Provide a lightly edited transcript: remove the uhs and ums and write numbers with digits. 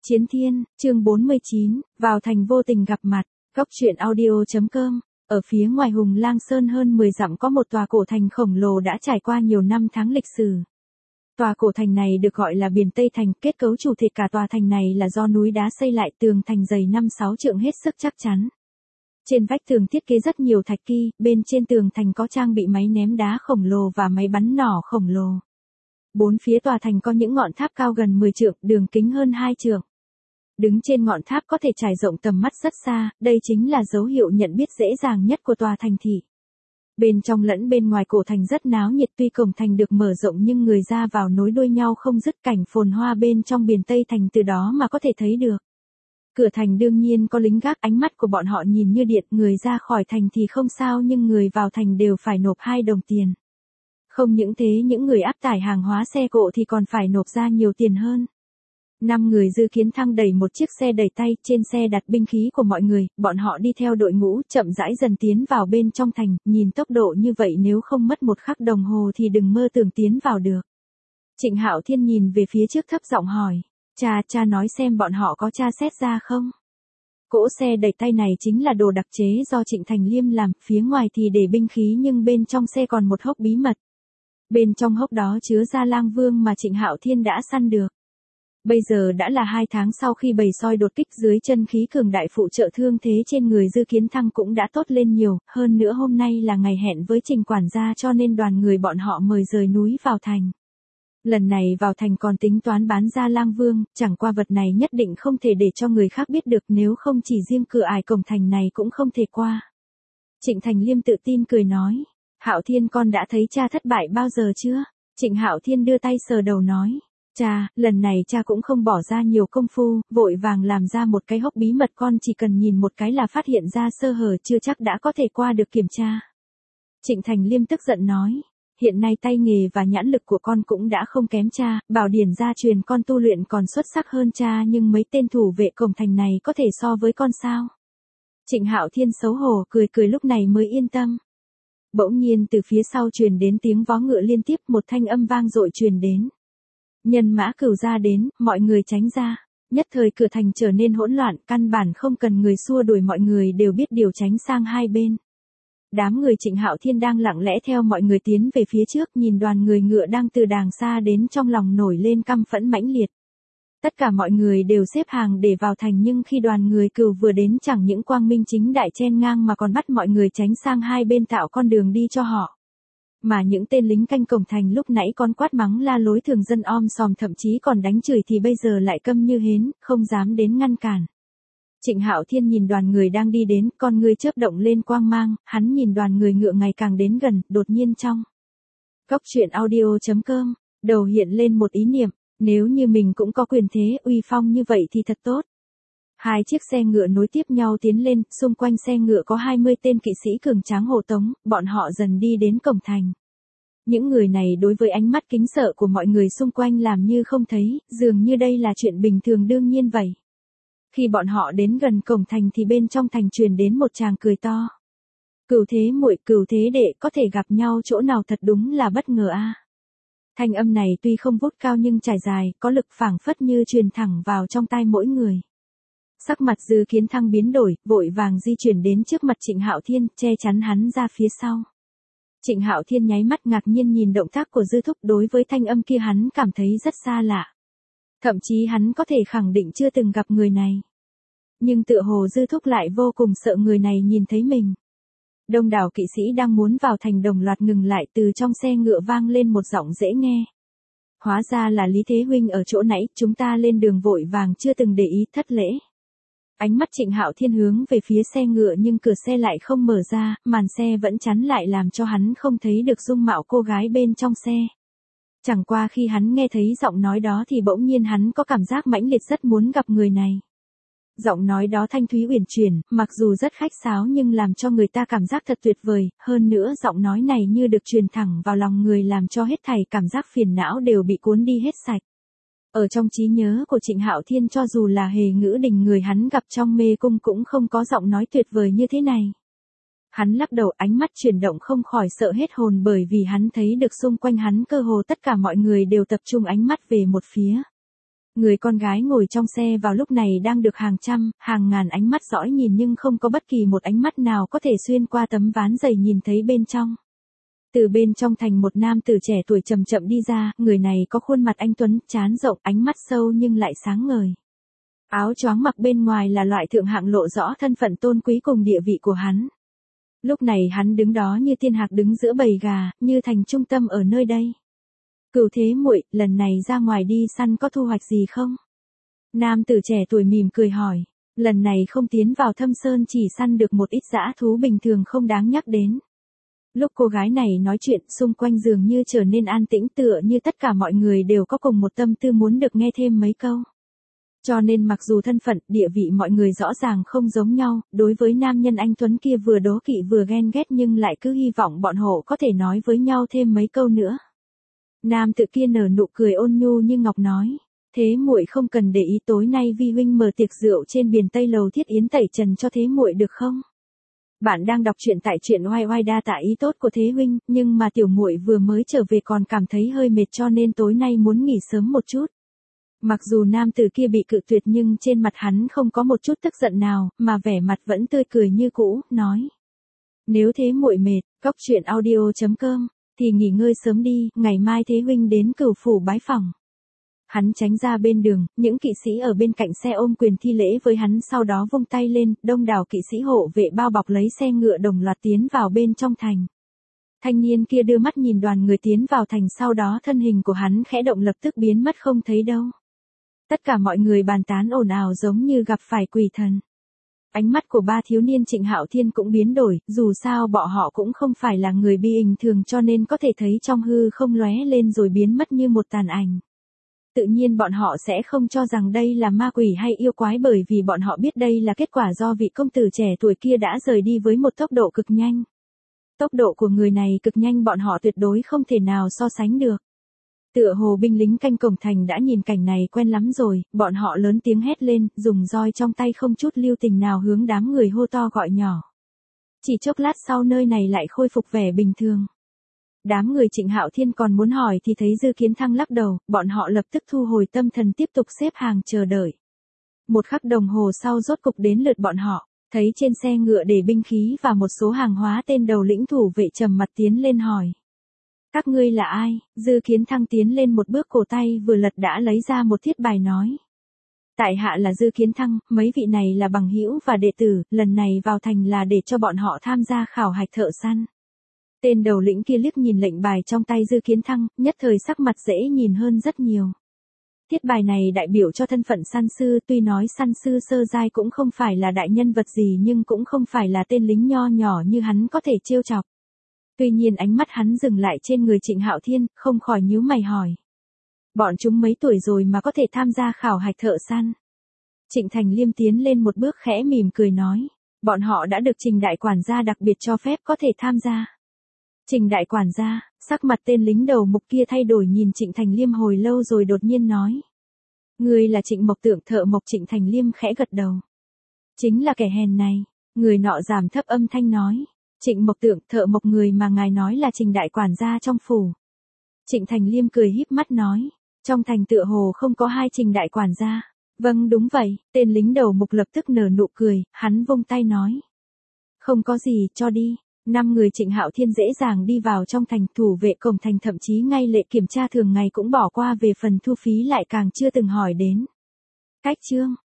Chiến Thiên, chương 49, vào thành vô tình gặp mặt, góc truyện audio.com. Ở phía ngoài Hùng Lang Sơn hơn 10 dặm có một tòa cổ thành khổng lồ đã trải qua nhiều năm tháng lịch sử. Tòa cổ thành này được gọi là Biển Tây Thành, kết cấu chủ thể cả tòa thành này là do núi đá xây lại, tường thành dày 5-6 trượng hết sức chắc chắn. Trên vách tường thiết kế rất nhiều thạch ki, bên trên tường thành có trang bị máy ném đá khổng lồ và máy bắn nỏ khổng lồ. Bốn phía tòa thành có những ngọn tháp cao gần 10 trượng, đường kính hơn 2 trượng. Đứng trên ngọn tháp có thể trải rộng tầm mắt rất xa, đây chính là dấu hiệu nhận biết dễ dàng nhất của tòa thành thị. Bên trong lẫn bên ngoài cổ thành rất náo nhiệt, tuy cổng thành được mở rộng nhưng người ra vào nối đuôi nhau không dứt, cảnh phồn hoa bên trong Biển Tây Thành từ đó mà có thể thấy được. Cửa thành đương nhiên có lính gác, ánh mắt của bọn họ nhìn như điện, người ra khỏi thành thì không sao nhưng người vào thành đều phải nộp 2 đồng tiền. Không những thế, những người áp tải hàng hóa xe cộ thì còn phải nộp ra nhiều tiền hơn. 5 người Dư Kiến Thăng đẩy một chiếc xe đẩy tay, trên xe đặt binh khí của mọi người, bọn họ đi theo đội ngũ, chậm rãi dần tiến vào bên trong thành, nhìn tốc độ như vậy nếu không mất một khắc đồng hồ thì đừng mơ tưởng tiến vào được. Trịnh Hạo Thiên nhìn về phía trước thấp giọng hỏi, cha nói xem bọn họ có tra xét ra không? Cỗ xe đẩy tay này chính là đồ đặc chế do Trịnh Thành Liêm làm, phía ngoài thì để binh khí nhưng bên trong xe còn một hốc bí mật. Bên trong hốc đó chứa Gia Lang Vương mà Trịnh Hạo Thiên đã săn được. Bây giờ đã là 2 tháng sau khi bầy soi đột kích, dưới chân khí cường đại phụ trợ thương thế trên người Dư Kiến Thăng cũng đã tốt lên nhiều, hơn nữa hôm nay là ngày hẹn với Trình quản gia cho nên đoàn người bọn họ mời rời núi vào thành. Lần này vào thành còn tính toán bán Gia Lang Vương, chẳng qua vật này nhất định không thể để cho người khác biết được, nếu không chỉ riêng cửa ải cổng thành này cũng không thể qua. Trịnh Thành Liêm tự tin cười nói, Hạo Thiên con đã thấy cha thất bại bao giờ chưa? Trịnh Hạo Thiên đưa tay sờ đầu nói, cha, lần này cha cũng không bỏ ra nhiều công phu, vội vàng làm ra một cái hốc bí mật, con chỉ cần nhìn một cái là phát hiện ra sơ hở, chưa chắc đã có thể qua được kiểm tra. Trịnh Thành Liêm tức giận nói, hiện nay tay nghề và nhãn lực của con cũng đã không kém cha, bảo điển gia truyền con tu luyện còn xuất sắc hơn cha, nhưng mấy tên thủ vệ cổng thành này có thể so với con sao? Trịnh Hạo Thiên xấu hổ cười lúc này mới yên tâm. Bỗng nhiên từ phía sau truyền đến tiếng vó ngựa liên tiếp, một thanh âm vang dội truyền đến. Nhân mã Cửu gia đến, mọi người tránh ra. Nhất thời cửa thành trở nên hỗn loạn, căn bản không cần người xua đuổi, mọi người đều biết điều tránh sang hai bên. Đám người Trịnh Hạo Thiên đang lặng lẽ theo mọi người tiến về phía trước, nhìn đoàn người ngựa đang từ đàng xa đến, trong lòng nổi lên căm phẫn mãnh liệt. Tất cả mọi người đều xếp hàng để vào thành, nhưng khi đoàn người Cửu vừa đến chẳng những quang minh chính đại chen ngang mà còn bắt mọi người tránh sang hai bên tạo con đường đi cho họ. Mà những tên lính canh cổng thành lúc nãy con quát mắng la lối thường dân om sòm, thậm chí còn đánh chửi thì bây giờ lại câm như hến, không dám đến ngăn cản. Trịnh Hạo Thiên nhìn đoàn người đang đi đến, con ngươi chớp động lên quang mang, hắn nhìn đoàn người ngựa ngày càng đến gần, đột nhiên trong góc truyện audio.com, đầu hiện lên một ý niệm, nếu như mình cũng có quyền thế uy phong như vậy thì thật tốt. 2 chiếc xe ngựa nối tiếp nhau tiến lên, xung quanh xe ngựa có 20 tên kỵ sĩ cường tráng hộ tống, bọn họ dần đi đến cổng thành. Những người này đối với ánh mắt kính sợ của mọi người xung quanh làm như không thấy, dường như đây là chuyện bình thường đương nhiên vậy. Khi bọn họ đến gần cổng thành thì bên trong thành truyền đến một tràng cười to. Cửu thế muội, Cửu thế đệ, có thể gặp nhau chỗ nào thật đúng là bất ngờ a. Thanh âm này tuy không vút cao nhưng trải dài, có lực phảng phất như truyền thẳng vào trong tai mỗi người. Sắc mặt Dư Kiến Thăng biến đổi, vội vàng di chuyển đến trước mặt Trịnh Hạo Thiên, che chắn hắn ra phía sau. Trịnh Hạo Thiên nháy mắt ngạc nhiên nhìn động tác của Dư Thúc, đối với thanh âm kia hắn cảm thấy rất xa lạ. Thậm chí hắn có thể khẳng định chưa từng gặp người này. Nhưng tựa hồ Dư Thúc lại vô cùng sợ người này nhìn thấy mình. Đông đảo kỵ sĩ đang muốn vào thành đồng loạt ngừng lại, từ trong xe ngựa vang lên một giọng dễ nghe. Hóa ra là Lý Thế Huynh ở chỗ nãy, chúng ta lên đường vội vàng chưa từng để ý, thất lễ. Ánh mắt Trịnh Hạo Thiên hướng về phía xe ngựa nhưng cửa xe lại không mở ra, màn xe vẫn chắn lại làm cho hắn không thấy được dung mạo cô gái bên trong xe. Chẳng qua khi hắn nghe thấy giọng nói đó thì bỗng nhiên hắn có cảm giác mãnh liệt rất muốn gặp người này. Giọng nói đó thanh thúy uyển chuyển, mặc dù rất khách sáo nhưng làm cho người ta cảm giác thật tuyệt vời, hơn nữa giọng nói này như được truyền thẳng vào lòng người làm cho hết thảy cảm giác phiền não đều bị cuốn đi hết sạch. Ở trong trí nhớ của Trịnh Hạo Thiên, cho dù là Hề Ngữ Đình người hắn gặp trong mê cung cũng không có giọng nói tuyệt vời như thế này. Hắn lắc đầu, ánh mắt chuyển động không khỏi sợ hết hồn, bởi vì hắn thấy được xung quanh hắn cơ hồ tất cả mọi người đều tập trung ánh mắt về một phía. Người con gái ngồi trong xe vào lúc này đang được hàng trăm, hàng ngàn ánh mắt dõi nhìn nhưng không có bất kỳ một ánh mắt nào có thể xuyên qua tấm ván dày nhìn thấy bên trong. Từ bên trong thành một nam tử trẻ tuổi chậm chậm đi ra, người này có khuôn mặt anh tuấn, trán rộng, ánh mắt sâu nhưng lại sáng ngời. Áo choàng mặc bên ngoài là loại thượng hạng lộ rõ thân phận tôn quý cùng địa vị của hắn. Lúc này hắn đứng đó như thiên hạc đứng giữa bầy gà, như thành trung tâm ở nơi đây. Cửu Thế muội, lần này ra ngoài đi săn có thu hoạch gì không? Nam tử trẻ tuổi mỉm cười hỏi. Lần này không tiến vào thâm sơn chỉ săn được một ít dã thú bình thường không đáng nhắc đến. Lúc cô gái này nói chuyện xung quanh dường như trở nên an tĩnh tựa như tất cả mọi người đều có cùng một tâm tư muốn được nghe thêm mấy câu. Cho nên mặc dù thân phận, địa vị mọi người rõ ràng không giống nhau, đối với nam nhân anh tuấn kia vừa đố kỵ vừa ghen ghét nhưng lại cứ hy vọng bọn họ có thể nói với nhau thêm mấy câu nữa. Nam tự kia nở nụ cười ôn nhu như ngọc nói, thế muội không cần để ý, tối nay vi huynh mở tiệc rượu trên biển Tây Lầu Thiết Yến tẩy trần cho thế muội được không? Bạn đang đọc truyện tại truyện oai oai, đa tạ ý tốt của thế huynh, nhưng mà tiểu muội vừa mới trở về còn cảm thấy hơi mệt cho nên tối nay muốn nghỉ sớm một chút. Mặc dù nam tử kia bị cự tuyệt nhưng trên mặt hắn không có một chút tức giận nào, mà vẻ mặt vẫn tươi cười như cũ, nói. Nếu thế muội mệt, cóc truyện audio.com, thì nghỉ ngơi sớm đi, ngày mai thế huynh đến Cửu phủ bái phỏng. Hắn tránh ra bên đường, những kỵ sĩ ở bên cạnh xe ôm quyền thi lễ với hắn, sau đó vung tay lên, đông đảo kỵ sĩ hộ vệ bao bọc lấy xe ngựa đồng loạt tiến vào bên trong thành. Thanh niên kia đưa mắt nhìn đoàn người tiến vào thành, sau đó thân hình của hắn khẽ động lập tức biến mất không thấy đâu. Tất cả mọi người bàn tán ồn ào giống như gặp phải quỷ thần. Ánh mắt của ba thiếu niên Trịnh Hạo Thiên cũng biến đổi, dù sao bọn họ cũng không phải là người bình thường cho nên có thể thấy trong hư không lóe lên rồi biến mất như một tàn ảnh. Tự nhiên bọn họ sẽ không cho rằng đây là ma quỷ hay yêu quái bởi vì bọn họ biết đây là kết quả do vị công tử trẻ tuổi kia đã rời đi với một tốc độ cực nhanh. Tốc độ của người này cực nhanh, bọn họ tuyệt đối không thể nào so sánh được. Tựa hồ binh lính canh cổng thành đã nhìn cảnh này quen lắm rồi, bọn họ lớn tiếng hét lên, dùng roi trong tay không chút lưu tình nào hướng đám người hô to gọi nhỏ. Chỉ chốc lát sau nơi này lại khôi phục vẻ bình thường. Đám người Trịnh Hạo Thiên còn muốn hỏi thì thấy Dư Kiến Thăng lắc đầu, bọn họ lập tức thu hồi tâm thần tiếp tục xếp hàng chờ đợi. Một khắc đồng hồ sau rốt cục đến lượt bọn họ, thấy trên xe ngựa để binh khí và một số hàng hóa, tên đầu lĩnh thủ vệ trầm mặt tiến lên hỏi. Các ngươi là ai? Dư Kiến Thăng tiến lên một bước, cổ tay vừa lật đã lấy ra một thiết bài nói. Tại hạ là Dư Kiến Thăng, mấy vị này là bằng hữu và đệ tử, lần này vào thành là để cho bọn họ tham gia khảo hạch thợ săn. Tên đầu lĩnh kia liếc nhìn lệnh bài trong tay Dư Kiến Thăng, nhất thời sắc mặt dễ nhìn hơn rất nhiều. Thiết bài này đại biểu cho thân phận săn sư, tuy nói săn sư sơ giai cũng không phải là đại nhân vật gì nhưng cũng không phải là tên lính nho nhỏ như hắn có thể trêu chọc. Tuy nhiên ánh mắt hắn dừng lại trên người Trịnh Hạo Thiên, không khỏi nhíu mày hỏi. Bọn chúng mấy tuổi rồi mà có thể tham gia khảo hạch thợ săn? Trịnh Thành Liêm tiến lên một bước khẽ mỉm cười nói. Bọn họ đã được Trình đại quản gia đặc biệt cho phép có thể tham gia. Trình đại quản gia, sắc mặt tên lính đầu mục kia thay đổi, nhìn Trịnh Thành Liêm hồi lâu rồi đột nhiên nói. Người là Trịnh Mộc Tượng thợ mộc. Trịnh Thành Liêm khẽ gật đầu. Chính là kẻ hèn này, người nọ giảm thấp âm thanh nói. Trịnh Mộc Tượng thợ mộc, người mà ngài nói là Trình đại quản gia trong phủ. Trịnh Thành Liêm cười híp mắt nói. Trong thành tựa hồ không có hai Trình đại quản gia. Vâng đúng vậy, tên lính đầu mục lập tức nở nụ cười, hắn vung tay nói. Không có gì, cho đi. 5 người Trịnh Hạo Thiên dễ dàng đi vào trong thành, thủ vệ cổng thành thậm chí ngay lệ kiểm tra thường ngày cũng bỏ qua, về phần thu phí lại càng chưa từng hỏi đến. Cách chương